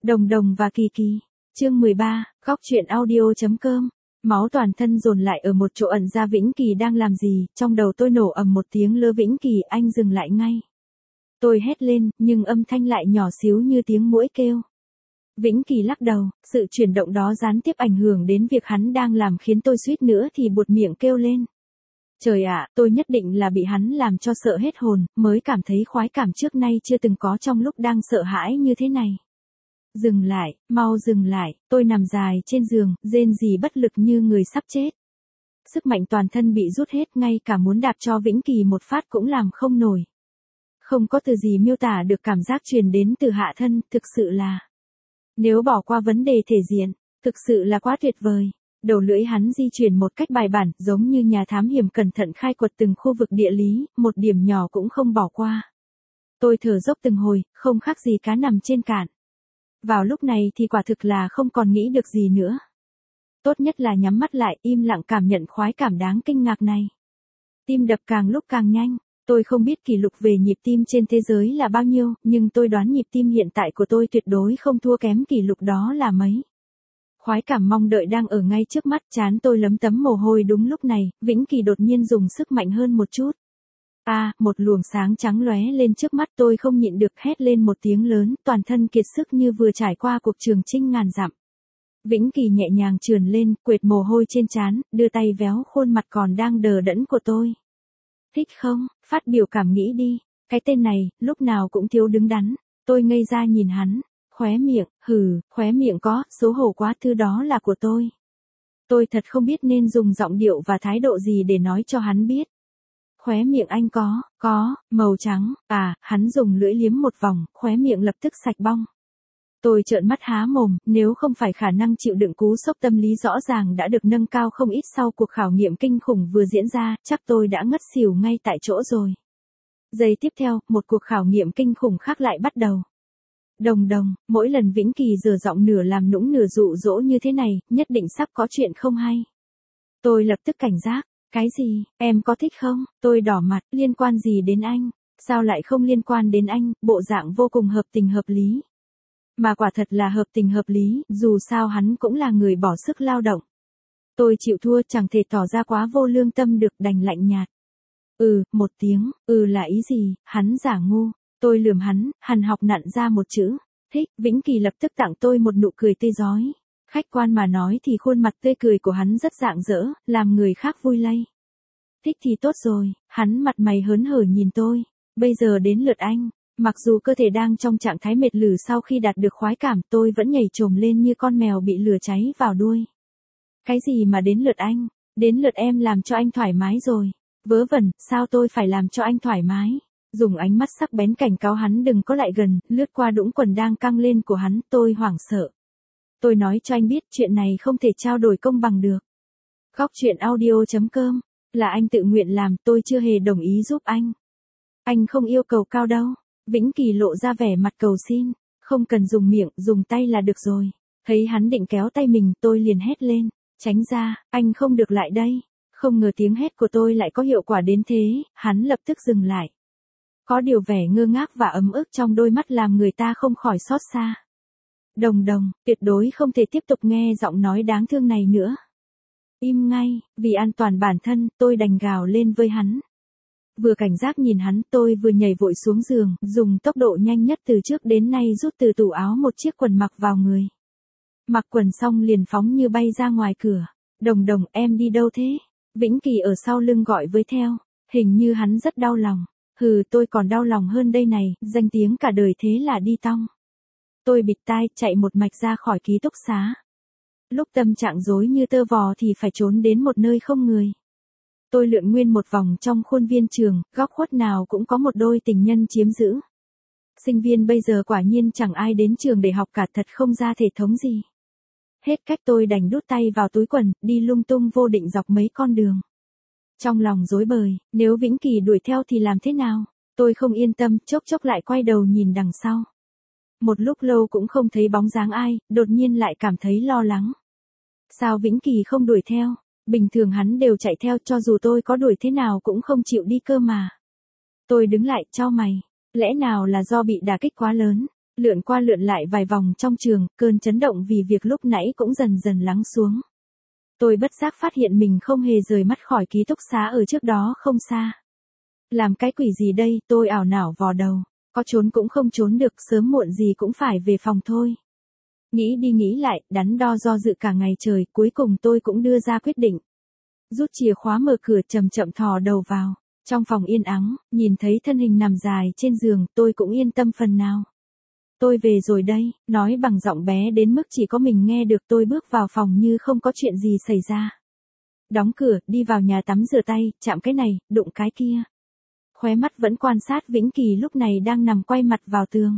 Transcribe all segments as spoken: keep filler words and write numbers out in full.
Đồng Đồng và Kỳ Kỳ. Chương mười ba, góc truyện audio chấm com. Máu toàn thân dồn lại ở một chỗ ẩn ra. Vĩnh Kỳ đang làm gì? Trong đầu tôi nổ ầm một tiếng lơ. Vĩnh Kỳ, anh dừng lại ngay. Tôi hét lên, nhưng âm thanh lại nhỏ xíu như tiếng muỗi kêu. Vĩnh Kỳ lắc đầu, sự chuyển động đó gián tiếp ảnh hưởng đến việc hắn đang làm khiến tôi suýt nữa thì buột miệng kêu lên. Trời ạ, tôi nhất định là bị hắn làm cho sợ hết hồn, mới cảm thấy khoái cảm trước nay chưa từng có trong lúc đang sợ hãi như thế này. Dừng lại, mau dừng lại, tôi nằm dài trên giường, rên rỉ bất lực như người sắp chết. Sức mạnh toàn thân bị rút hết, ngay cả muốn đạp cho Vĩnh Kỳ một phát cũng làm không nổi. Không có từ gì miêu tả được cảm giác truyền đến từ hạ thân, thực sự là... Nếu bỏ qua vấn đề thể diện, thực sự là quá tuyệt vời. Đầu lưỡi hắn di chuyển một cách bài bản, giống như nhà thám hiểm cẩn thận khai quật từng khu vực địa lý, một điểm nhỏ cũng không bỏ qua. Tôi thở dốc từng hồi, không khác gì cá nằm trên cạn. Vào lúc này thì quả thực là không còn nghĩ được gì nữa. Tốt nhất là nhắm mắt lại, im lặng cảm nhận khoái cảm đáng kinh ngạc này. Tim đập càng lúc càng nhanh. Tôi không biết kỷ lục về nhịp tim trên thế giới là bao nhiêu, nhưng tôi đoán nhịp tim hiện tại của tôi tuyệt đối không thua kém kỷ lục đó là mấy. Khoái cảm mong đợi đang ở ngay trước mắt, trán tôi lấm tấm mồ hôi. Đúng lúc này, Vĩnh Kỳ đột nhiên dùng sức mạnh hơn một chút. A, à, một luồng sáng trắng lóe lên trước mắt, tôi không nhịn được hét lên một tiếng lớn, toàn thân kiệt sức như vừa trải qua cuộc trường chinh ngàn dặm. Vĩnh Kỳ nhẹ nhàng trườn lên, quệt mồ hôi trên trán, đưa tay véo khuôn mặt còn đang đờ đẫn của tôi. Thích không? Phát biểu cảm nghĩ đi. Cái tên này, lúc nào cũng thiếu đứng đắn. Tôi ngây ra nhìn hắn. Khóe miệng, hừ, khóe miệng có, xấu hổ quá, thứ đó là của tôi. Tôi thật không biết nên dùng giọng điệu và thái độ gì để nói cho hắn biết. Khóe miệng anh có, có, màu trắng, à, hắn dùng lưỡi liếm một vòng, khóe miệng lập tức sạch bong. Tôi trợn mắt há mồm, nếu không phải khả năng chịu đựng cú sốc tâm lý rõ ràng đã được nâng cao không ít sau cuộc khảo nghiệm kinh khủng vừa diễn ra, chắc tôi đã ngất xỉu ngay tại chỗ rồi. Giây tiếp theo, một cuộc khảo nghiệm kinh khủng khác lại bắt đầu. Đồng Đồng, mỗi lần Vĩnh Kỳ giở giọng nửa làm nũng nửa dụ dỗ như thế này, nhất định sắp có chuyện không hay. Tôi lập tức cảnh giác, cái gì, em có thích không? Tôi đỏ mặt, liên quan gì đến anh? Sao lại không liên quan đến anh, bộ dạng vô cùng hợp tình hợp lý. Mà quả thật là hợp tình hợp lý, dù sao hắn cũng là người bỏ sức lao động. Tôi chịu thua, chẳng thể tỏ ra quá vô lương tâm được, đành lạnh nhạt. Ừ, một tiếng, ừ là ý gì, hắn giả ngu. Tôi lườm hắn, hằn học nặn ra một chữ, thích. Vĩnh Kỳ lập tức tặng tôi một nụ cười tươi rói. Khách quan mà nói thì khuôn mặt tươi cười của hắn rất rạng rỡ, làm người khác vui lây. Thích thì tốt rồi, hắn mặt mày hớn hở nhìn tôi. Bây giờ đến lượt anh. Mặc dù cơ thể đang trong trạng thái mệt lử sau khi đạt được khoái cảm, tôi vẫn nhảy chồm lên như con mèo bị lửa cháy vào đuôi. Cái gì mà đến lượt anh? Đến lượt em làm cho anh thoải mái rồi. Vớ vẩn, sao tôi phải làm cho anh thoải mái? Dùng ánh mắt sắc bén cảnh cáo hắn đừng có lại gần, lướt qua đũng quần đang căng lên của hắn, tôi hoảng sợ. Tôi nói cho anh biết chuyện này không thể trao đổi công bằng được. Góc truyện audio chấm com, là anh tự nguyện làm, tôi chưa hề đồng ý giúp anh. Anh không yêu cầu cao đâu. Vĩnh Kỳ lộ ra vẻ mặt cầu xin, không cần dùng miệng, dùng tay là được rồi. Thấy hắn định kéo tay mình, tôi liền hét lên, tránh ra, anh không được lại đây. Không ngờ tiếng hét của tôi lại có hiệu quả đến thế, hắn lập tức dừng lại. Có điều vẻ ngơ ngác và ấm ức trong đôi mắt làm người ta không khỏi xót xa. Đồng Đồng, tuyệt đối không thể tiếp tục nghe giọng nói đáng thương này nữa. Im ngay, vì an toàn bản thân, tôi đành gào lên với hắn. Vừa cảnh giác nhìn hắn, tôi vừa nhảy vội xuống giường, dùng tốc độ nhanh nhất từ trước đến nay rút từ tủ áo một chiếc quần mặc vào người. Mặc quần xong liền phóng như bay ra ngoài cửa. Đồng Đồng, em đi đâu thế? Vĩnh Kỳ ở sau lưng gọi với theo. Hình như hắn rất đau lòng. Hừ, tôi còn đau lòng hơn đây này, danh tiếng cả đời thế là đi tong. Tôi bịt tai, chạy một mạch ra khỏi ký túc xá. Lúc tâm trạng rối như tơ vò thì phải trốn đến một nơi không người. Tôi lượn nguyên một vòng trong khuôn viên trường, góc khuất nào cũng có một đôi tình nhân chiếm giữ. Sinh viên bây giờ quả nhiên chẳng ai đến trường để học cả, thật không ra thể thống gì. Hết cách tôi đành đút tay vào túi quần, đi lung tung vô định dọc mấy con đường. Trong lòng rối bời, nếu Vĩnh Kỳ đuổi theo thì làm thế nào? Tôi không yên tâm, chốc chốc lại quay đầu nhìn đằng sau. Một lúc lâu cũng không thấy bóng dáng ai, đột nhiên lại cảm thấy lo lắng. Sao Vĩnh Kỳ không đuổi theo? Bình thường hắn đều chạy theo, cho dù tôi có đuổi thế nào cũng không chịu đi cơ mà. Tôi đứng lại, chau mày. Lẽ nào là do bị đả kích quá lớn? Lượn qua lượn lại vài vòng trong trường, cơn chấn động vì việc lúc nãy cũng dần dần lắng xuống. Tôi bất giác phát hiện mình không hề rời mắt khỏi ký túc xá ở trước đó không xa. Làm cái quỷ gì đây, tôi ảo não vò đầu. Có trốn cũng không trốn được, sớm muộn gì cũng phải về phòng thôi. Nghĩ đi nghĩ lại, đắn đo do dự cả ngày trời, cuối cùng tôi cũng đưa ra quyết định. Rút chìa khóa mở cửa, chậm chậm thò đầu vào. Trong phòng yên ắng, nhìn thấy thân hình nằm dài trên giường, tôi cũng yên tâm phần nào. Tôi về rồi đây, nói bằng giọng bé đến mức chỉ có mình nghe được. Tôi bước vào phòng như không có chuyện gì xảy ra. Đóng cửa, đi vào nhà tắm rửa tay, chạm cái này, đụng cái kia. Khóe mắt vẫn quan sát Vĩnh Kỳ lúc này đang nằm quay mặt vào tường.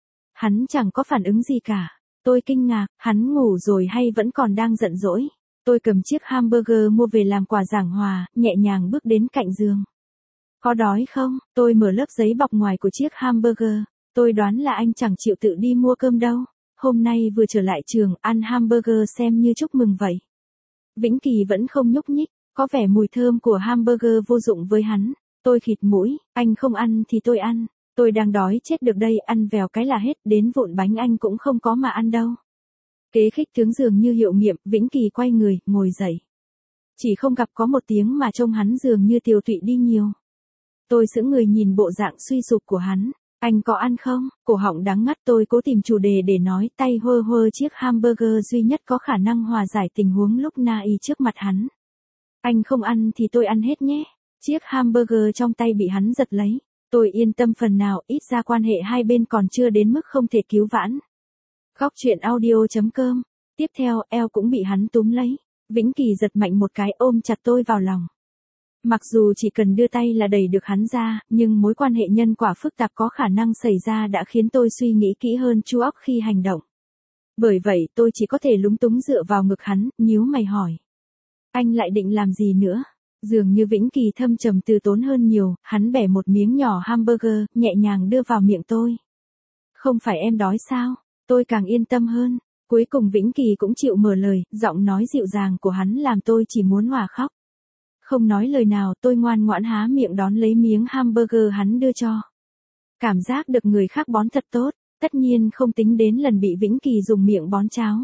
Hắn chẳng có phản ứng gì cả. Tôi kinh ngạc, hắn ngủ rồi hay vẫn còn đang giận dỗi. Tôi cầm chiếc hamburger mua về làm quà giảng hòa, nhẹ nhàng bước đến cạnh giường. Có đói không? Tôi mở lớp giấy bọc ngoài của chiếc hamburger. Tôi đoán là anh chẳng chịu tự đi mua cơm đâu. Hôm nay vừa trở lại trường, ăn hamburger xem như chúc mừng vậy. Vĩnh Kỳ vẫn không nhúc nhích, có vẻ mùi thơm của hamburger vô dụng với hắn. Tôi khịt mũi, anh không ăn thì tôi ăn. Tôi đang đói chết được đây, ăn vèo cái là hết, đến vụn bánh anh cũng không có mà ăn đâu. Kế khích tướng dường như hiệu nghiệm, Vĩnh Kỳ quay người, ngồi dậy. Chỉ không gặp có một tiếng mà trông hắn dường như tiều tụy đi nhiều. Tôi sững người nhìn bộ dạng suy sụp của hắn. Anh có ăn không? Cổ họng đắng ngắt, tôi cố tìm chủ đề để nói, tay hơ hơ chiếc hamburger duy nhất có khả năng hòa giải tình huống lúc nãy trước mặt hắn. Anh không ăn thì tôi ăn hết nhé. Chiếc hamburger trong tay bị hắn giật lấy. Tôi yên tâm phần nào, ít ra quan hệ hai bên còn chưa đến mức không thể cứu vãn. Góc truyện audio chấm com. Tiếp theo, eo cũng bị hắn túm lấy. Vĩnh Kỳ giật mạnh một cái, ôm chặt tôi vào lòng. Mặc dù chỉ cần đưa tay là đẩy được hắn ra, nhưng mối quan hệ nhân quả phức tạp có khả năng xảy ra đã khiến tôi suy nghĩ kỹ hơn chu óc khi hành động. Bởi vậy tôi chỉ có thể lúng túng dựa vào ngực hắn, nhíu mày hỏi. Anh lại định làm gì nữa? Dường như Vĩnh Kỳ thâm trầm từ tốn hơn nhiều, hắn bẻ một miếng nhỏ hamburger, nhẹ nhàng đưa vào miệng tôi. Không phải em đói sao? Tôi càng yên tâm hơn. Cuối cùng Vĩnh Kỳ cũng chịu mở lời, giọng nói dịu dàng của hắn làm tôi chỉ muốn òa khóc. Không nói lời nào, tôi ngoan ngoãn há miệng đón lấy miếng hamburger hắn đưa cho. Cảm giác được người khác bón thật tốt, tất nhiên không tính đến lần bị Vĩnh Kỳ dùng miệng bón cháo.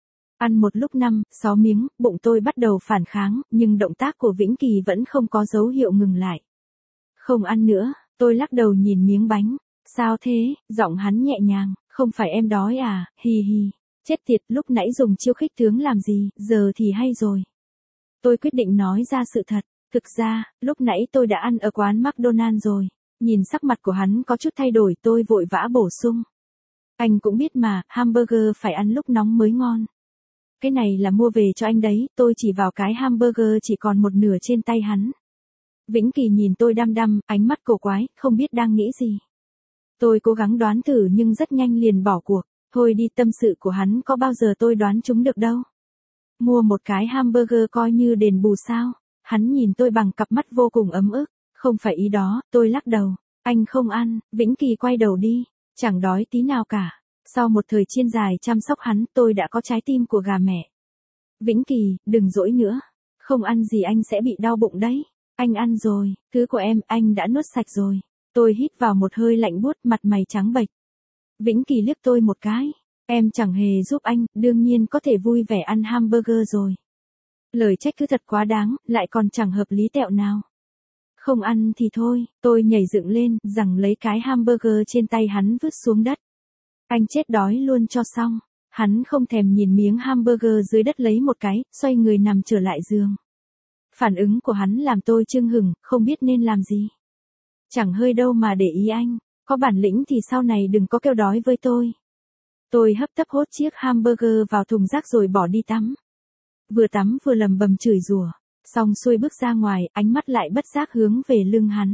Ăn một lúc năm, sáu miếng, bụng tôi bắt đầu phản kháng, nhưng động tác của Vĩnh Kỳ vẫn không có dấu hiệu ngừng lại. Không ăn nữa, tôi lắc đầu nhìn miếng bánh. Sao thế? Giọng hắn nhẹ nhàng, không phải em đói à, hì hì. Chết tiệt, lúc nãy dùng chiêu khích tướng làm gì, giờ thì hay rồi. Tôi quyết định nói ra sự thật. Thực ra, lúc nãy tôi đã ăn ở quán McDonald's rồi. Nhìn sắc mặt của hắn có chút thay đổi, tôi vội vã bổ sung. Anh cũng biết mà, hamburger phải ăn lúc nóng mới ngon. Cái này là mua về cho anh đấy, tôi chỉ vào cái hamburger chỉ còn một nửa trên tay hắn. Vĩnh Kỳ nhìn tôi đăm đăm, ánh mắt cổ quái, không biết đang nghĩ gì. Tôi cố gắng đoán thử nhưng rất nhanh liền bỏ cuộc. Thôi đi, tâm sự của hắn có bao giờ tôi đoán chúng được đâu. Mua một cái hamburger coi như đền bù sao? Hắn nhìn tôi bằng cặp mắt vô cùng ấm ức. Không phải ý đó, tôi lắc đầu. Anh không ăn, Vĩnh Kỳ quay đầu đi. Chẳng đói tí nào cả. Sau một thời chiên dài chăm sóc hắn, tôi đã có trái tim của gà mẹ. Vĩnh Kỳ, đừng dỗi nữa. Không ăn gì anh sẽ bị đau bụng đấy. Anh ăn rồi, thứ của em, anh đã nuốt sạch rồi. Tôi hít vào một hơi lạnh buốt, mặt mày trắng bệch. Vĩnh Kỳ liếc tôi một cái. Em chẳng hề giúp anh, đương nhiên có thể vui vẻ ăn hamburger rồi. Lời trách cứ thật quá đáng, lại còn chẳng hợp lý tẹo nào. Không ăn thì thôi, tôi nhảy dựng lên, giằng lấy cái hamburger trên tay hắn vứt xuống đất. Anh chết đói luôn cho xong. Hắn không thèm nhìn miếng hamburger dưới đất lấy một cái, xoay người nằm trở lại giường. Phản ứng của hắn làm tôi chưng hửng, không biết nên làm gì. Chẳng hơi đâu mà để ý anh, có bản lĩnh thì sau này đừng có kêu đói với tôi. Tôi hấp tấp hốt chiếc hamburger vào thùng rác rồi bỏ đi tắm. Vừa tắm vừa lầm bầm chửi rủa, xong xuôi bước ra ngoài, ánh mắt lại bất giác hướng về lưng hắn.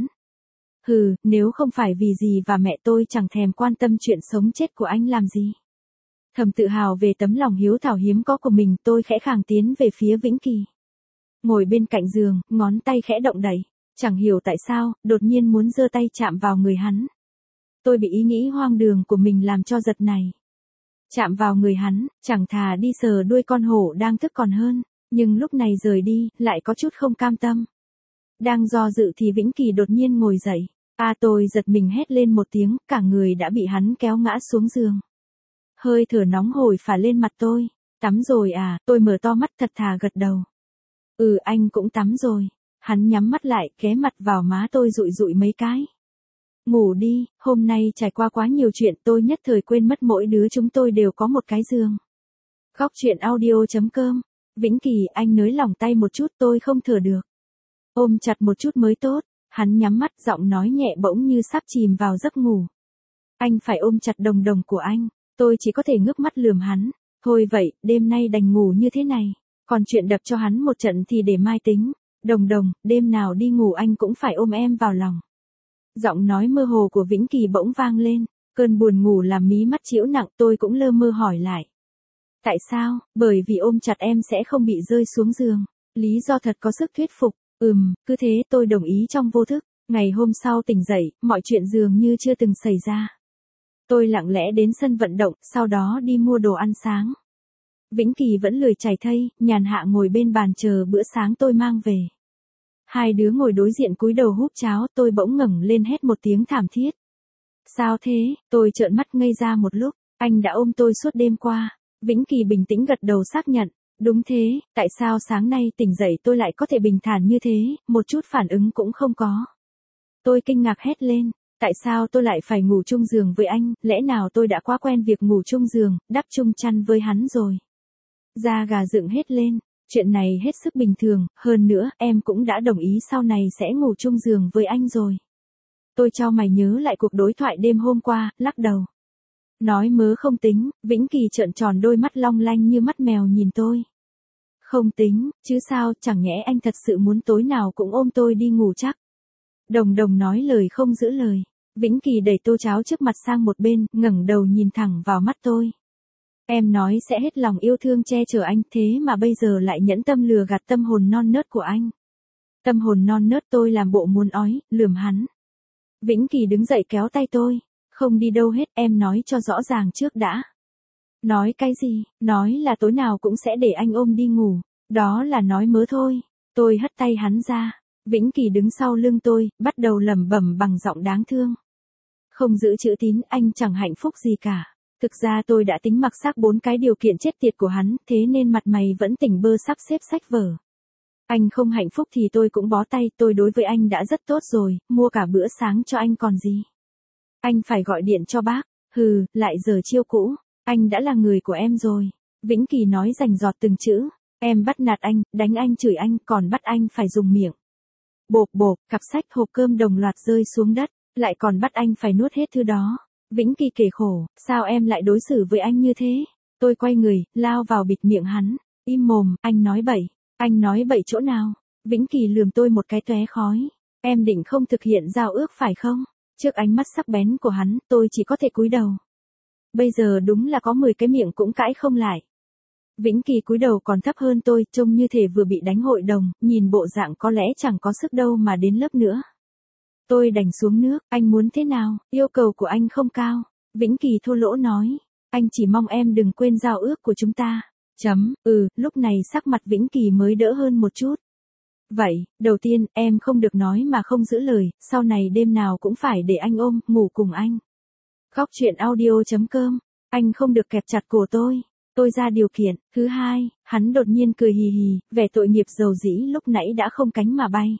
Hừ, nếu không phải vì gì và mẹ tôi chẳng thèm quan tâm chuyện sống chết của anh làm gì. Thầm tự hào về tấm lòng hiếu thảo hiếm có của mình, tôi khẽ khàng tiến về phía Vĩnh Kỳ. Ngồi bên cạnh giường, ngón tay khẽ động đẩy. Chẳng hiểu tại sao, đột nhiên muốn giơ tay chạm vào người hắn. Tôi bị ý nghĩ hoang đường của mình làm cho giật này. Chạm vào người hắn, chẳng thà đi sờ đuôi con hổ đang thức còn hơn, nhưng lúc này rời đi, lại có chút không cam tâm. Đang do dự thì Vĩnh Kỳ đột nhiên ngồi dậy. A tôi giật mình hét lên một tiếng, cả người đã bị hắn kéo ngã xuống giường. Hơi thở nóng hổi phả lên mặt tôi. Tắm rồi à, tôi mở to mắt thật thà gật đầu. Ừ anh cũng tắm rồi. Hắn nhắm mắt lại, ghé mặt vào má tôi dụi dụi mấy cái. Ngủ đi, hôm nay trải qua quá nhiều chuyện tôi nhất thời quên mất mỗi đứa chúng tôi đều có một cái giường. Góc chuyện audio chấm com. Vĩnh Kỳ anh nới lỏng tay một chút tôi không thở được. Ôm chặt một chút mới tốt. Hắn nhắm mắt giọng nói nhẹ bỗng như sắp chìm vào giấc ngủ. Anh phải ôm chặt Đồng Đồng của anh. Tôi chỉ có thể ngước mắt lườm hắn. Thôi vậy, đêm nay đành ngủ như thế này. Còn chuyện đập cho hắn một trận thì để mai tính. Đồng Đồng, đêm nào đi ngủ anh cũng phải ôm em vào lòng. Giọng nói mơ hồ của Vĩnh Kỳ bỗng vang lên. Cơn buồn ngủ làm mí mắt chĩu nặng tôi cũng lơ mơ hỏi lại. Tại sao? Bởi vì ôm chặt em sẽ không bị rơi xuống giường. Lý do thật có sức thuyết phục. Ừm, cứ thế tôi đồng ý trong vô thức. Ngày hôm sau tỉnh dậy, mọi chuyện dường như chưa từng xảy ra. Tôi lặng lẽ đến sân vận động, sau đó đi mua đồ ăn sáng. Vĩnh Kỳ vẫn lười chải thây, nhàn hạ ngồi bên bàn chờ bữa sáng tôi mang về. Hai đứa ngồi đối diện cúi đầu húp cháo, tôi bỗng ngẩng lên hét một tiếng thảm thiết. Sao thế? Tôi trợn mắt ngây ra một lúc, anh đã ôm tôi suốt đêm qua. Vĩnh Kỳ bình tĩnh gật đầu xác nhận. Đúng thế, tại sao sáng nay tỉnh dậy tôi lại có thể bình thản như thế, một chút phản ứng cũng không có. Tôi kinh ngạc hét lên, tại sao tôi lại phải ngủ chung giường với anh, lẽ nào tôi đã quá quen việc ngủ chung giường, đắp chung chăn với hắn rồi. Da gà dựng hết lên, chuyện này hết sức bình thường, hơn nữa em cũng đã đồng ý sau này sẽ ngủ chung giường với anh rồi. Tôi chau mày nhớ lại cuộc đối thoại đêm hôm qua, lắc đầu. Nói mớ không tính, Vĩnh Kỳ trợn tròn đôi mắt long lanh như mắt mèo nhìn tôi. Không tính, chứ sao, chẳng nhẽ anh thật sự muốn tối nào cũng ôm tôi đi ngủ chắc. Đồng Đồng nói lời không giữ lời. Vĩnh Kỳ đẩy tô cháo trước mặt sang một bên, ngẩng đầu nhìn thẳng vào mắt tôi. Em nói sẽ hết lòng yêu thương che chở anh, thế mà bây giờ lại nhẫn tâm lừa gạt tâm hồn non nớt của anh. Tâm hồn non nớt tôi làm bộ muốn ói, lườm hắn. Vĩnh Kỳ đứng dậy kéo tay tôi. Không đi đâu hết, em nói cho rõ ràng trước đã. Nói cái gì? Nói là tối nào cũng sẽ để anh ôm đi ngủ. Đó là nói mớ thôi. Tôi hất tay hắn ra. Vĩnh Kỳ đứng sau lưng tôi, bắt đầu lẩm bẩm bằng giọng đáng thương. Không giữ chữ tín, anh chẳng hạnh phúc gì cả. Thực ra tôi đã tính mặc xác bốn cái điều kiện chết tiệt của hắn, thế nên mặt mày vẫn tỉnh bơ sắp xếp sách vở. Anh không hạnh phúc thì tôi cũng bó tay, tôi đối với anh đã rất tốt rồi, mua cả bữa sáng cho anh còn gì. Anh phải gọi điện cho bác. Hừ, lại giờ chiêu cũ. Anh đã là người của em rồi. Vĩnh Kỳ nói rành rọt từng chữ. Em bắt nạt anh, đánh anh chửi anh, còn bắt anh phải dùng miệng. Bộp bộp, cặp sách hộp cơm đồng loạt rơi xuống đất, lại còn bắt anh phải nuốt hết thứ đó. Vĩnh Kỳ kể khổ, sao em lại đối xử với anh như thế? Tôi quay người, lao vào bịt miệng hắn. Im mồm, anh nói bậy. Anh nói bậy chỗ nào? Vĩnh Kỳ lườm tôi một cái tóe khói. Em định không thực hiện giao ước phải không? Trước ánh mắt sắc bén của hắn, tôi chỉ có thể cúi đầu. Bây giờ đúng là có mười cái miệng cũng cãi không lại. Vĩnh Kỳ cúi đầu còn thấp hơn tôi, trông như thể vừa bị đánh hội đồng, nhìn bộ dạng có lẽ chẳng có sức đâu mà đến lớp nữa. Tôi đành xuống nước, anh muốn thế nào, yêu cầu của anh không cao. Vĩnh Kỳ thô lỗ nói, anh chỉ mong em đừng quên giao ước của chúng ta. Chấm, ừ, lúc này sắc mặt Vĩnh Kỳ mới đỡ hơn một chút. Vậy, đầu tiên, em không được nói mà không giữ lời, sau này đêm nào cũng phải để anh ôm, ngủ cùng anh. Góc chuyện audio chấm com, anh không được kẹp chặt cổ tôi. Tôi ra điều kiện. Thứ hai, hắn đột nhiên cười hì hì, vẻ tội nghiệp dầu dĩ lúc nãy đã không cánh mà bay.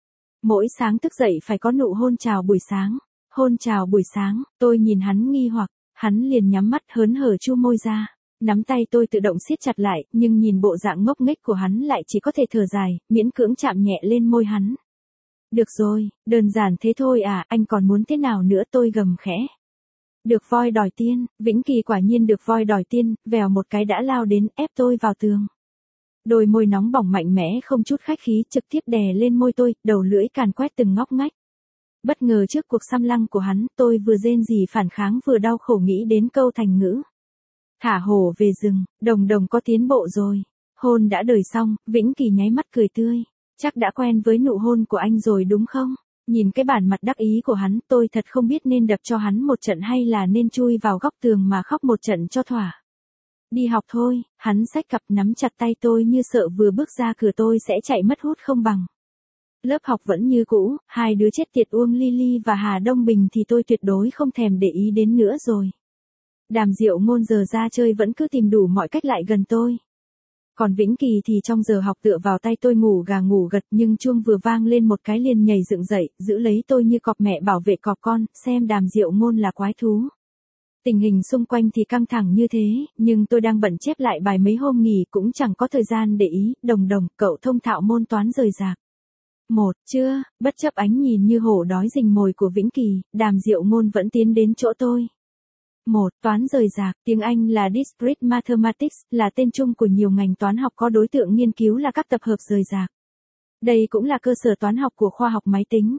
Mỗi sáng thức dậy phải có nụ hôn chào buổi sáng. Hôn chào buổi sáng, tôi nhìn hắn nghi hoặc, hắn liền nhắm mắt hớn hở chu môi ra. Nắm tay tôi tự động siết chặt lại, nhưng nhìn bộ dạng ngốc nghếch của hắn lại chỉ có thể thở dài, miễn cưỡng chạm nhẹ lên môi hắn. Được rồi, đơn giản thế thôi à, anh còn muốn thế nào nữa, tôi gầm khẽ. Được voi đòi tiên, Vĩnh Kỳ quả nhiên được voi đòi tiên, vèo một cái đã lao đến, ép tôi vào tường. Đôi môi nóng bỏng mạnh mẽ không chút khách khí trực tiếp đè lên môi tôi, đầu lưỡi càn quét từng ngóc ngách. Bất ngờ trước cuộc xăm lăng của hắn, tôi vừa rên rỉ phản kháng vừa đau khổ nghĩ đến câu thành ngữ. Thả hổ về rừng, Đồng Đồng có tiến bộ rồi. Hôn đã đời xong, Vĩnh Kỳ nháy mắt cười tươi. Chắc đã quen với nụ hôn của anh rồi đúng không? Nhìn cái bản mặt đắc ý của hắn, tôi thật không biết nên đập cho hắn một trận hay là nên chui vào góc tường mà khóc một trận cho thỏa. Đi học thôi, hắn xách cặp nắm chặt tay tôi như sợ vừa bước ra cửa tôi sẽ chạy mất hút không bằng. Lớp học vẫn như cũ, hai đứa chết tiệt Uông Ly Ly và Hà Đông Bình thì tôi tuyệt đối không thèm để ý đến nữa rồi. Đàm Diệu Ngôn giờ ra chơi vẫn cứ tìm đủ mọi cách lại gần tôi. Còn Vĩnh Kỳ thì trong giờ học tựa vào tay tôi ngủ gà ngủ gật, nhưng chuông vừa vang lên một cái liền nhảy dựng dậy, giữ lấy tôi như cọp mẹ bảo vệ cọp con, xem Đàm Diệu Ngôn là quái thú. Tình hình xung quanh thì căng thẳng như thế, nhưng tôi đang bận chép lại bài mấy hôm nghỉ cũng chẳng có thời gian để ý. Đồng đồng, cậu thông thạo môn toán rời rạc. Một, chưa, bất chấp ánh nhìn như hổ đói rình mồi của Vĩnh Kỳ, Đàm Diệu Ngôn vẫn tiến đến chỗ tôi. Một, toán rời rạc, tiếng Anh là Discrete Mathematics, là tên chung của nhiều ngành toán học có đối tượng nghiên cứu là các tập hợp rời rạc. Đây cũng là cơ sở toán học của khoa học máy tính.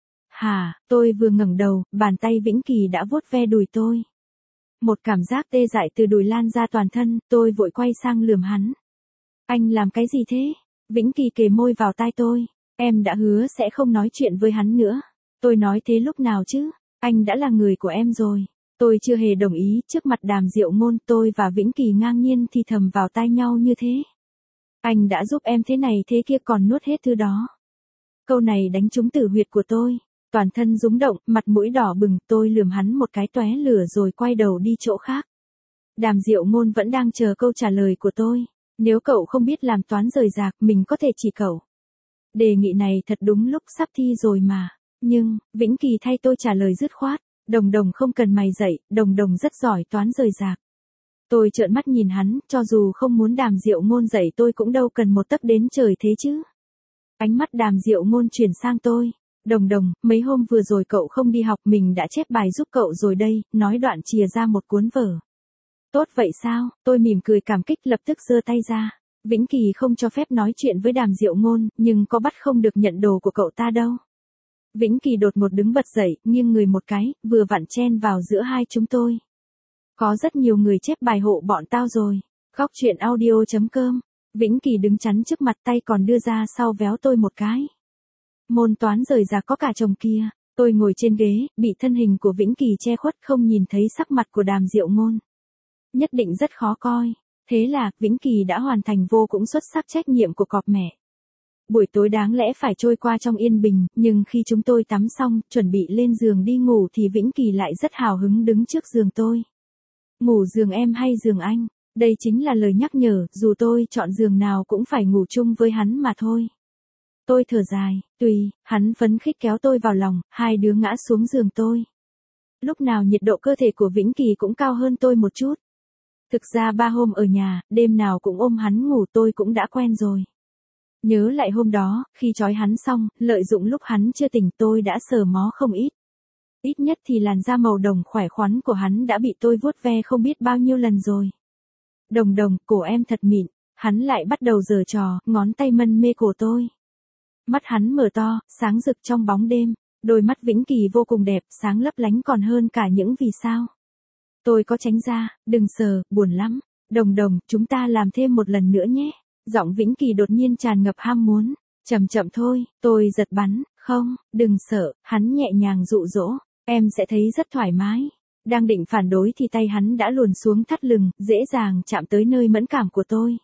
Hả, tôi vừa ngẩng đầu, bàn tay Vĩnh Kỳ đã vuốt ve đùi tôi. Một cảm giác tê dại từ đùi lan ra toàn thân, tôi vội quay sang lườm hắn. Anh làm cái gì thế? Vĩnh Kỳ kề môi vào tai tôi. Em đã hứa sẽ không nói chuyện với hắn nữa. Tôi nói thế lúc nào chứ? Anh đã là người của em rồi. Tôi chưa hề đồng ý, trước mặt Đàm Diệu Ngôn tôi và Vĩnh Kỳ ngang nhiên thì thầm vào tai nhau như thế. Anh đã giúp em thế này thế kia còn nuốt hết thứ đó. Câu này đánh trúng tử huyệt của tôi. Toàn thân rúng động, mặt mũi đỏ bừng, tôi lườm hắn một cái tóe lửa rồi quay đầu đi chỗ khác. Đàm Diệu Ngôn vẫn đang chờ câu trả lời của tôi. Nếu cậu không biết làm toán rời rạc, mình có thể chỉ cậu. Đề nghị này thật đúng lúc sắp thi rồi mà. Nhưng, Vĩnh Kỳ thay tôi trả lời dứt khoát. Đồng đồng không cần mày dạy, đồng đồng rất giỏi toán rời rạc. Tôi trợn mắt nhìn hắn, cho dù không muốn Đàm Diệu Ngôn dạy tôi cũng đâu cần một tấc đến trời thế chứ. Ánh mắt Đàm Diệu Ngôn chuyển sang tôi. Đồng đồng, mấy hôm vừa rồi cậu không đi học, mình đã chép bài giúp cậu rồi đây, nói đoạn chìa ra một cuốn vở. Tốt vậy sao? Tôi mỉm cười cảm kích lập tức giơ tay ra. Vĩnh Kỳ không cho phép nói chuyện với Đàm Diệu Ngôn, nhưng có bắt không được nhận đồ của cậu ta đâu. Vĩnh Kỳ đột ngột đứng bật dậy, nghiêng người một cái, vừa vặn chen vào giữa hai chúng tôi. Có rất nhiều người chép bài hộ bọn tao rồi. Góc truyện audio chấm com. Vĩnh Kỳ đứng chắn trước mặt, tay còn đưa ra sau véo tôi một cái. Môn toán rời rạc có cả chồng kia. Tôi ngồi trên ghế, bị thân hình của Vĩnh Kỳ che khuất không nhìn thấy sắc mặt của Đàm Diệu Ngôn. Nhất định rất khó coi. Thế là, Vĩnh Kỳ đã hoàn thành vô cùng xuất sắc trách nhiệm của cọp mẹ. Buổi tối đáng lẽ phải trôi qua trong yên bình, nhưng khi chúng tôi tắm xong, chuẩn bị lên giường đi ngủ thì Vĩnh Kỳ lại rất hào hứng đứng trước giường tôi. Ngủ giường em hay giường anh? Đây chính là lời nhắc nhở, dù tôi chọn giường nào cũng phải ngủ chung với hắn mà thôi. Tôi thở dài, tùy, hắn phấn khích kéo tôi vào lòng, hai đứa ngã xuống giường tôi. Lúc nào nhiệt độ cơ thể của Vĩnh Kỳ cũng cao hơn tôi một chút. Thực ra ba hôm ở nhà, đêm nào cũng ôm hắn ngủ tôi cũng đã quen rồi. Nhớ lại hôm đó, khi trói hắn xong, lợi dụng lúc hắn chưa tỉnh tôi đã sờ mó không ít. Ít nhất thì làn da màu đồng khỏe khoắn của hắn đã bị tôi vuốt ve không biết bao nhiêu lần rồi. Đồng đồng, cổ em thật mịn, hắn lại bắt đầu giở trò, ngón tay mân mê cổ tôi. Mắt hắn mở to, sáng rực trong bóng đêm, đôi mắt Vĩnh Kỳ vô cùng đẹp, sáng lấp lánh còn hơn cả những vì sao. Tôi có tránh ra, đừng sờ, buồn lắm. Đồng đồng, chúng ta làm thêm một lần nữa nhé. Giọng Vĩnh Kỳ đột nhiên tràn ngập ham muốn. Chậm chậm thôi, tôi giật bắn, không, đừng sợ, hắn nhẹ nhàng dụ dỗ, em sẽ thấy rất thoải mái. Đang định phản đối thì tay hắn đã luồn xuống thắt lưng, dễ dàng chạm tới nơi mẫn cảm của tôi.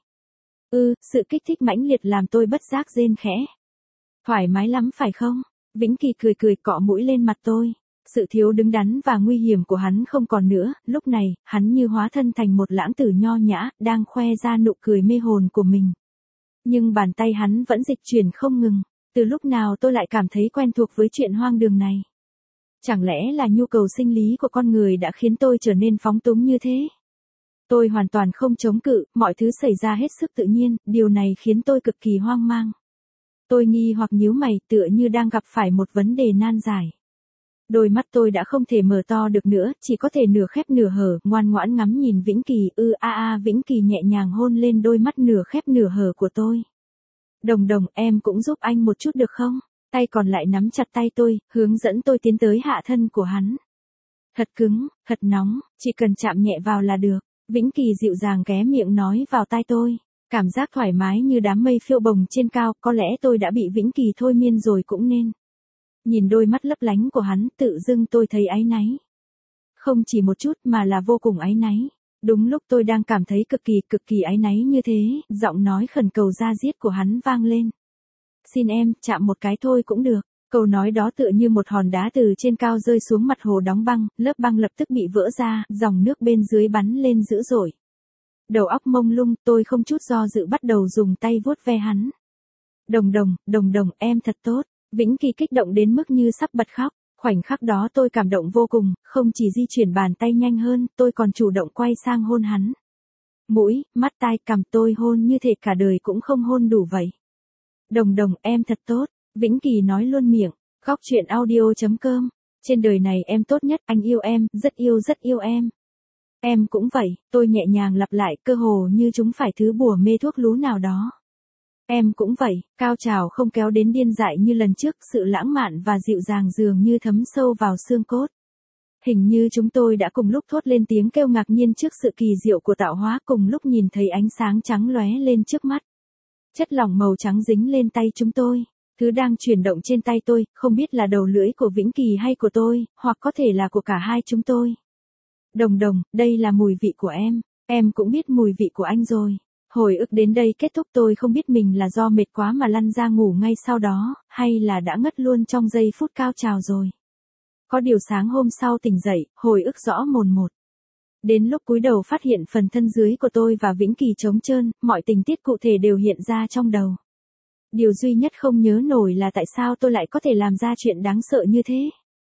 Ừ, sự kích thích mãnh liệt làm tôi bất giác rên khẽ. Thoải mái lắm phải không? Vĩnh Kỳ cười cười cọ mũi lên mặt tôi. Sự thiếu đứng đắn và nguy hiểm của hắn không còn nữa, lúc này, hắn như hóa thân thành một lãng tử nho nhã, đang khoe ra nụ cười mê hồn của mình. Nhưng bàn tay hắn vẫn dịch chuyển không ngừng, từ lúc nào tôi lại cảm thấy quen thuộc với chuyện hoang đường này. Chẳng lẽ là nhu cầu sinh lý của con người đã khiến tôi trở nên phóng túng như thế? Tôi hoàn toàn không chống cự, mọi thứ xảy ra hết sức tự nhiên, điều này khiến tôi cực kỳ hoang mang. Tôi nghi hoặc nhíu mày tựa như đang gặp phải một vấn đề nan giải. Đôi mắt tôi đã không thể mở to được nữa, chỉ có thể nửa khép nửa hở, ngoan ngoãn ngắm nhìn Vĩnh Kỳ, ư a a Vĩnh Kỳ nhẹ nhàng hôn lên đôi mắt nửa khép nửa hở của tôi. Đồng đồng, em cũng giúp anh một chút được không? Tay còn lại nắm chặt tay tôi, hướng dẫn tôi tiến tới hạ thân của hắn. Thật cứng, thật nóng, chỉ cần chạm nhẹ vào là được. Vĩnh Kỳ dịu dàng ghé miệng nói vào tai tôi. Cảm giác thoải mái như đám mây phiêu bồng trên cao, có lẽ tôi đã bị Vĩnh Kỳ thôi miên rồi cũng nên. Nhìn đôi mắt lấp lánh của hắn, tự dưng tôi thấy áy náy. Không chỉ một chút mà là vô cùng áy náy. Đúng lúc tôi đang cảm thấy cực kỳ cực kỳ áy náy như thế, giọng nói khẩn cầu da diết của hắn vang lên. xin em, chạm một cái thôi cũng được. Câu nói đó tựa như một hòn đá từ trên cao rơi xuống mặt hồ đóng băng, lớp băng lập tức bị vỡ ra, dòng nước bên dưới bắn lên dữ dội. Đầu óc mông lung, tôi không chút do dự bắt đầu dùng tay vuốt ve hắn. Đồng đồng, đồng đồng, em thật tốt. Vĩnh Kỳ kích động đến mức như sắp bật khóc. Khoảnh khắc đó tôi cảm động vô cùng, không chỉ di chuyển bàn tay nhanh hơn, tôi còn chủ động quay sang hôn hắn. Mũi, mắt tai cằm tôi hôn như thể cả đời cũng không hôn đủ vậy. Đồng đồng, em thật tốt. Vĩnh Kỳ nói luôn miệng. Góc truyện audio chấm com. Trên đời này em tốt nhất, anh yêu em, rất yêu rất yêu em. Em cũng vậy, tôi nhẹ nhàng lặp lại, cơ hồ như chúng phải thứ bùa mê thuốc lú nào đó. Em cũng vậy, cao trào không kéo đến điên dại như lần trước, sự lãng mạn và dịu dàng dường như thấm sâu vào xương cốt. Hình như chúng tôi đã cùng lúc thốt lên tiếng kêu ngạc nhiên trước sự kỳ diệu của tạo hóa, cùng lúc nhìn thấy ánh sáng trắng lóe lên trước mắt. Chất lỏng màu trắng dính lên tay chúng tôi. Thứ đang chuyển động trên tay tôi, không biết là đầu lưỡi của Vĩnh Kỳ hay của tôi, hoặc có thể là của cả hai chúng tôi. Đồng đồng, đây là mùi vị của em, em cũng biết mùi vị của anh rồi. Hồi ức đến đây kết thúc, tôi không biết mình là do mệt quá mà lăn ra ngủ ngay sau đó, hay là đã ngất luôn trong giây phút cao trào rồi. Có điều sáng hôm sau tỉnh dậy, hồi ức rõ mồn một. Đến lúc cúi đầu phát hiện phần thân dưới của tôi và Vĩnh Kỳ trống trơn, mọi tình tiết cụ thể đều hiện ra trong đầu. Điều duy nhất không nhớ nổi là tại sao tôi lại có thể làm ra chuyện đáng sợ như thế.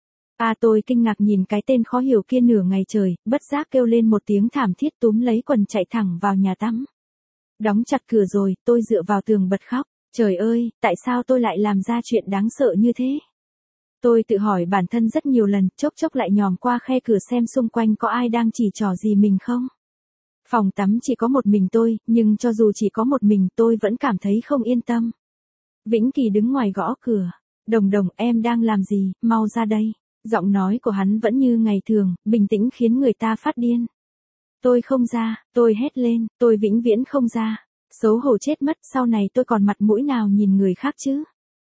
À, tôi kinh ngạc nhìn cái tên khó hiểu kia nửa ngày trời, bất giác kêu lên một tiếng thảm thiết, túm lấy quần chạy thẳng vào nhà tắm. Đóng chặt cửa rồi, tôi dựa vào tường bật khóc. Trời ơi, tại sao tôi lại làm ra chuyện đáng sợ như thế? Tôi tự hỏi bản thân rất nhiều lần, chốc chốc lại nhòm qua khe cửa xem xung quanh có ai đang chỉ trỏ gì mình không. Phòng tắm chỉ có một mình tôi, nhưng cho dù chỉ có một mình tôi vẫn cảm thấy không yên tâm. Vĩnh Kỳ đứng ngoài gõ cửa. Đồng đồng, em đang làm gì, mau ra đây. Giọng nói của hắn vẫn như ngày thường, bình tĩnh khiến người ta phát điên. Tôi không ra, tôi hét lên, tôi vĩnh viễn không ra. Xấu hổ chết mất, sau này tôi còn mặt mũi nào nhìn người khác chứ.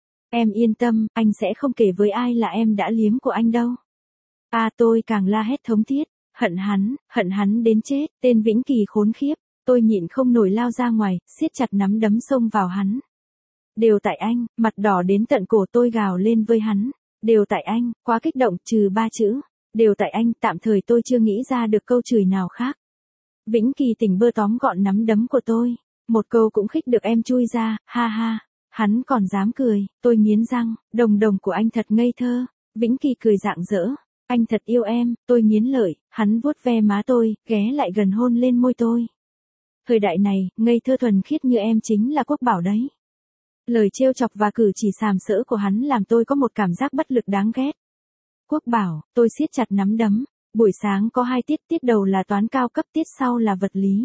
Em yên tâm, anh sẽ không kể với ai là em đã liếm của anh đâu. À, tôi càng la hét thống thiết, hận hắn, hận hắn đến chết, tên Vĩnh Kỳ khốn khiếp. Tôi nhịn không nổi lao ra ngoài, siết chặt nắm đấm xông vào hắn. Đều tại anh, mặt đỏ đến tận cổ tôi gào lên với hắn. Đều tại anh, quá kích động, trừ ba chữ. Đều tại anh, tạm thời tôi chưa nghĩ ra được câu chửi nào khác. Vĩnh Kỳ tỉnh bơ tóm gọn nắm đấm của tôi. Một câu cũng khích được em chui ra, ha ha. Hắn còn dám cười, tôi nghiến răng, đồng đồng của anh thật ngây thơ. Vĩnh Kỳ cười rạng rỡ. Anh thật yêu em, tôi nghiến lợi, hắn vuốt ve má tôi, ghé lại gần hôn lên môi tôi. Thời đại này, ngây thơ thuần khiết như em chính là quốc bảo đấy. Lời trêu chọc và cử chỉ sàm sỡ của hắn làm tôi có một cảm giác bất lực đáng ghét. Quốc bảo, tôi siết chặt nắm đấm. Buổi sáng có hai tiết, tiết đầu là toán cao cấp, tiết sau là vật lý.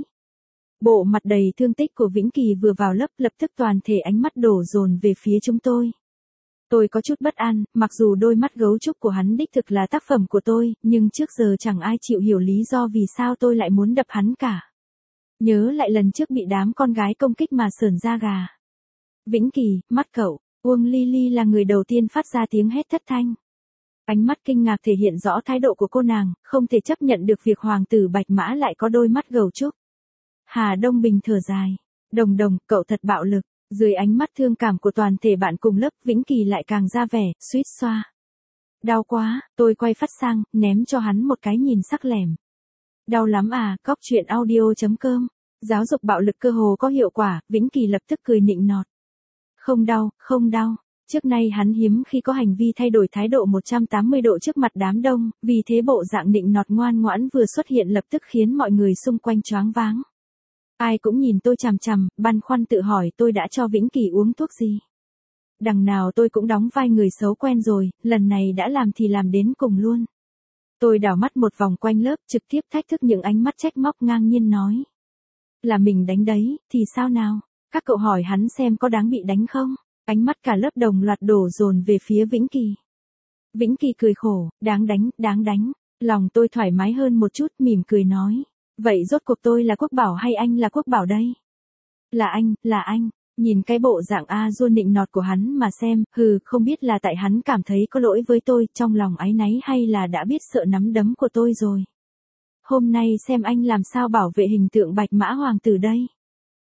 Bộ mặt đầy thương tích của Vĩnh Kỳ vừa vào lớp, lập tức toàn thể ánh mắt đổ dồn về phía chúng tôi. Tôi có chút bất an, mặc dù đôi mắt gấu trúc của hắn đích thực là tác phẩm của tôi, nhưng trước giờ chẳng ai chịu hiểu lý do vì sao tôi lại muốn đập hắn cả. Nhớ lại lần trước bị đám con gái công kích mà sởn da gà. Vĩnh Kỳ, mắt cậu. Uông Ly Ly là người đầu tiên phát ra tiếng hét thất thanh. Ánh mắt kinh ngạc thể hiện rõ thái độ của cô nàng, không thể chấp nhận được việc hoàng tử Bạch Mã lại có đôi mắt gầu trúc. Hà Đông Bình thở dài. Đồng đồng, cậu thật bạo lực. Dưới ánh mắt thương cảm của toàn thể bạn cùng lớp, Vĩnh Kỳ lại càng ra vẻ, suýt xoa. Đau quá, tôi quay phát sang, ném cho hắn một cái nhìn sắc lẻm. Đau lắm à, góc truyện audio chấm com. Giáo dục bạo lực cơ hồ có hiệu quả, Vĩnh Kỳ lập tức cười nịnh nọt. Không đau, không đau. Trước nay hắn hiếm khi có hành vi thay đổi thái độ một trăm tám mươi độ trước mặt đám đông, vì thế bộ dạng nịnh nọt ngoan ngoãn vừa xuất hiện lập tức khiến mọi người xung quanh choáng váng. Ai cũng nhìn tôi chằm chằm, băn khoăn tự hỏi tôi đã cho Vĩnh Kỳ uống thuốc gì. Đằng nào tôi cũng đóng vai người xấu quen rồi, lần này đã làm thì làm đến cùng luôn. Tôi đảo mắt một vòng quanh lớp, trực tiếp thách thức những ánh mắt trách móc ngang nhiên nói. Là mình đánh đấy, thì sao nào? Các cậu hỏi hắn xem có đáng bị đánh không? Ánh mắt cả lớp đồng loạt đổ dồn về phía Vĩnh Kỳ. Vĩnh Kỳ cười khổ, đáng đánh, đáng đánh. Lòng tôi thoải mái hơn một chút, mỉm cười nói. Vậy rốt cuộc tôi là quốc bảo hay anh là quốc bảo đây? Là anh, là anh. Nhìn cái bộ dạng a dua nịnh nọt của hắn mà xem, hừ, không biết là tại hắn cảm thấy có lỗi với tôi, trong lòng áy náy hay là đã biết sợ nắm đấm của tôi rồi. Hôm nay xem anh làm sao bảo vệ hình tượng Bạch Mã Hoàng tử đây.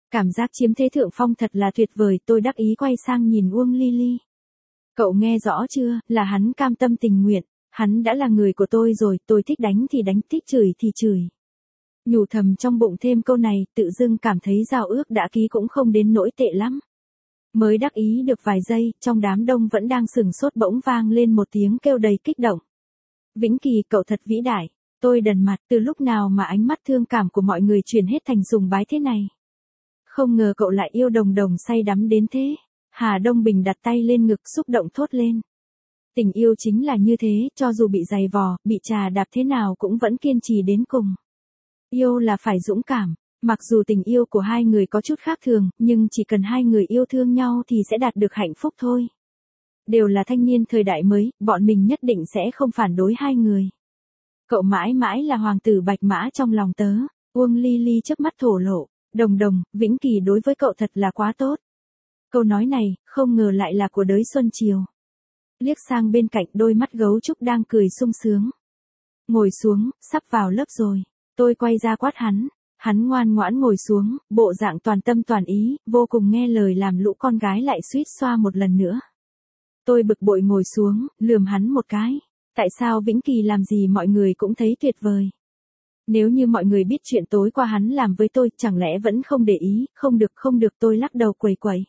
Cảm giác chiếm thế thượng phong thật là tuyệt vời, tôi đắc ý quay sang nhìn Uông Ly Ly. Cậu nghe rõ chưa, là hắn cam tâm tình nguyện, hắn đã là người của tôi rồi, tôi thích đánh thì đánh, thích chửi thì chửi. Nhủ thầm trong bụng thêm câu này, tự dưng cảm thấy giao ước đã ký cũng không đến nỗi tệ lắm. Mới đắc ý được vài giây, trong đám đông vẫn đang sừng sốt bỗng vang lên một tiếng kêu đầy kích động. Vĩnh Kỳ, cậu thật vĩ đại. Tôi đần mặt, từ lúc nào mà ánh mắt thương cảm của mọi người chuyển hết thành sùng bái thế này. Không ngờ cậu lại yêu Đồng Đồng say đắm đến thế. Hà Đông Bình đặt tay lên ngực xúc động thốt lên. Tình yêu chính là như thế, cho dù bị giày vò, bị trà đạp thế nào cũng vẫn kiên trì đến cùng. Yêu là phải dũng cảm, mặc dù tình yêu của hai người có chút khác thường, nhưng chỉ cần hai người yêu thương nhau thì sẽ đạt được hạnh phúc thôi. Đều là thanh niên thời đại mới, bọn mình nhất định sẽ không phản đối hai người. Cậu mãi mãi là hoàng tử bạch mã trong lòng tớ. Uông Ly Ly chớp mắt thổ lộ. Đồng Đồng, Vĩnh Kỳ đối với cậu thật là quá tốt. Câu nói này, không ngờ lại là của đới Xuân Chiều. Liếc sang bên cạnh, đôi mắt gấu trúc đang cười sung sướng. Ngồi xuống, sắp vào lớp rồi. Tôi quay ra quát hắn. Hắn ngoan ngoãn ngồi xuống, bộ dạng toàn tâm toàn ý, vô cùng nghe lời, làm lũ con gái lại suýt xoa một lần nữa. Tôi bực bội ngồi xuống, lườm hắn một cái. Tại sao Vĩnh Kỳ làm gì mọi người cũng thấy tuyệt vời? Nếu như mọi người biết chuyện tối qua hắn làm với tôi, chẳng lẽ vẫn không để ý? Không được, không được, tôi lắc đầu quẩy quẩy.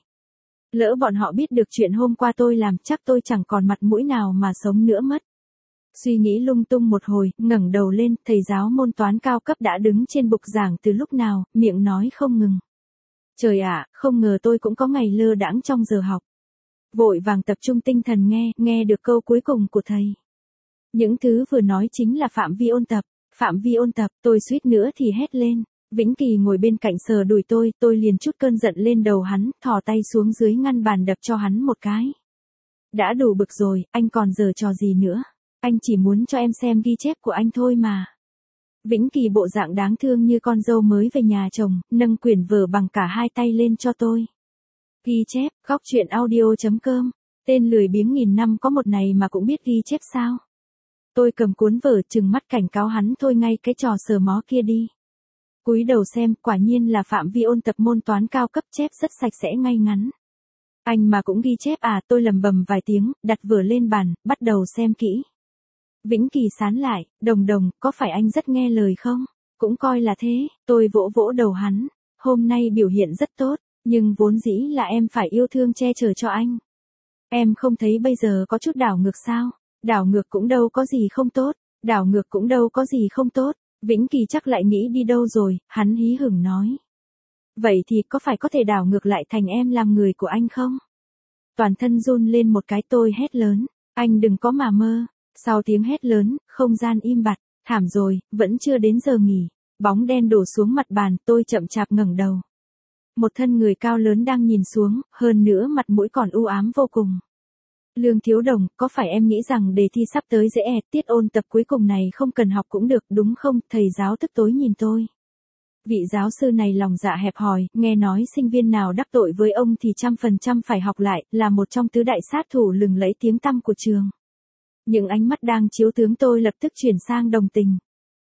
Lỡ bọn họ biết được chuyện hôm qua tôi làm, chắc tôi chẳng còn mặt mũi nào mà sống nữa mất. Suy nghĩ lung tung một hồi, ngẩng đầu lên, thầy giáo môn toán cao cấp đã đứng trên bục giảng từ lúc nào, miệng nói không ngừng. Trời ạ, không ngờ tôi cũng có ngày lơ đãng trong giờ học. Vội vàng tập trung tinh thần nghe, nghe được câu cuối cùng của thầy. Những thứ vừa nói chính là phạm vi ôn tập, phạm vi ôn tập, tôi suýt nữa thì hét lên. Vĩnh Kỳ ngồi bên cạnh sờ đùi tôi, tôi liền chút cơn giận lên đầu hắn, thò tay xuống dưới ngăn bàn đập cho hắn một cái. Đã đủ bực rồi, anh còn giở trò gì nữa? Anh chỉ muốn cho em xem ghi chép của anh thôi mà. Vĩnh Kỳ bộ dạng đáng thương như con dâu mới về nhà chồng, nâng quyển vở bằng cả hai tay lên cho tôi. Ghi chép, góc truyện audio chấm com. Tên lười biếng nghìn năm có một này mà cũng biết ghi chép sao? Tôi cầm cuốn vở trừng mắt cảnh cáo hắn, thôi ngay cái trò sờ mó kia đi. Cúi đầu xem, quả nhiên là phạm vi ôn tập môn toán cao cấp, chép rất sạch sẽ ngay ngắn. Anh mà cũng ghi chép à? Tôi lầm bầm vài tiếng, đặt vở lên bàn, bắt đầu xem kỹ. Vĩnh Kỳ sán lại, Đồng Đồng, có phải anh rất nghe lời không? Cũng coi là thế, tôi vỗ vỗ đầu hắn. Hôm nay biểu hiện rất tốt, nhưng vốn dĩ là em phải yêu thương che chở cho anh. Em không thấy bây giờ có chút đảo ngược sao? Đảo ngược cũng đâu có gì không tốt, đảo ngược cũng đâu có gì không tốt. Vĩnh Kỳ chắc lại nghĩ đi đâu rồi, hắn hí hửng nói. Vậy thì có phải có thể đảo ngược lại thành em làm người của anh không? Toàn thân run lên một cái, tôi hét lớn. Anh đừng có mà mơ. Sau tiếng hét lớn, không gian im bặt. Thảm rồi, vẫn chưa đến giờ nghỉ. Bóng đen đổ xuống mặt bàn, tôi chậm chạp ngẩng đầu. Một thân người cao lớn đang nhìn xuống, hơn nữa mặt mũi còn u ám vô cùng. Lương Thiếu Đồng, có phải em nghĩ rằng đề thi sắp tới dễ ẹt, tiết ôn tập cuối cùng này không cần học cũng được, đúng không? Thầy giáo tức tối nhìn tôi. Vị giáo sư này lòng dạ hẹp hòi, nghe nói sinh viên nào đắc tội với ông thì trăm phần trăm phải học lại, là một trong tứ đại sát thủ lừng lẫy tiếng tăm của trường. Những ánh mắt đang chiếu tướng tôi lập tức chuyển sang đồng tình.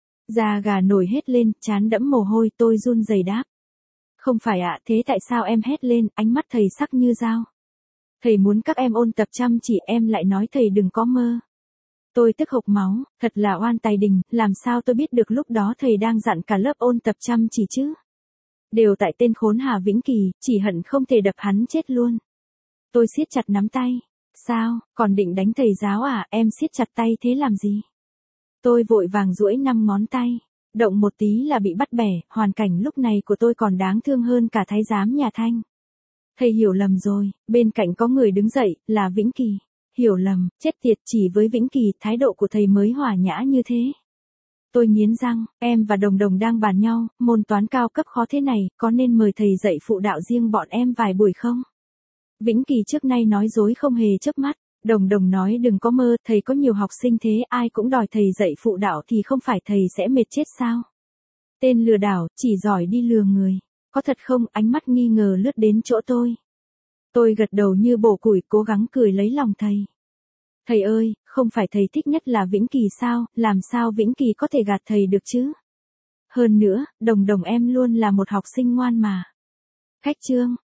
Da gà nổi hết lên, trán đẫm mồ hôi, tôi run rẩy đáp. Không phải ạ, thế tại sao em hét lên? Ánh mắt thầy sắc như dao. Thầy muốn các em ôn tập chăm chỉ, em lại nói thầy đừng có mơ. Tôi tức hộc máu, thật là oan tài đình, làm sao tôi biết được lúc đó thầy đang dặn cả lớp ôn tập chăm chỉ chứ? Đều tại tên khốn Hà Vĩnh Kỳ, chỉ hận không thể đập hắn chết luôn. Tôi siết chặt nắm tay. Sao, còn định đánh thầy giáo à? Em siết chặt tay thế làm gì? Tôi vội vàng duỗi năm ngón tay. Động một tí là bị bắt bẻ, hoàn cảnh lúc này của tôi còn đáng thương hơn cả thái giám nhà Thanh. Thầy hiểu lầm rồi, bên cạnh có người đứng dậy, là Vĩnh Kỳ. Hiểu lầm, chết tiệt, chỉ với Vĩnh Kỳ, thái độ của thầy mới hòa nhã như thế. Tôi nghiến răng, em và Đồng Đồng đang bàn nhau, môn toán cao cấp khó thế này, có nên mời thầy dạy phụ đạo riêng bọn em vài buổi không? Vĩnh Kỳ trước nay nói dối không hề chớp mắt. Đồng Đồng nói đừng có mơ, thầy có nhiều học sinh thế, ai cũng đòi thầy dạy phụ đạo thì không phải thầy sẽ mệt chết sao? Tên lừa đảo, chỉ giỏi đi lừa người. Có thật không? Ánh mắt nghi ngờ lướt đến chỗ tôi. Tôi gật đầu như bổ củi, cố gắng cười lấy lòng thầy. Thầy ơi, không phải thầy thích nhất là Vĩnh Kỳ sao? Làm sao Vĩnh Kỳ có thể gạt thầy được chứ? Hơn nữa, Đồng Đồng em luôn là một học sinh ngoan mà. Khách trương,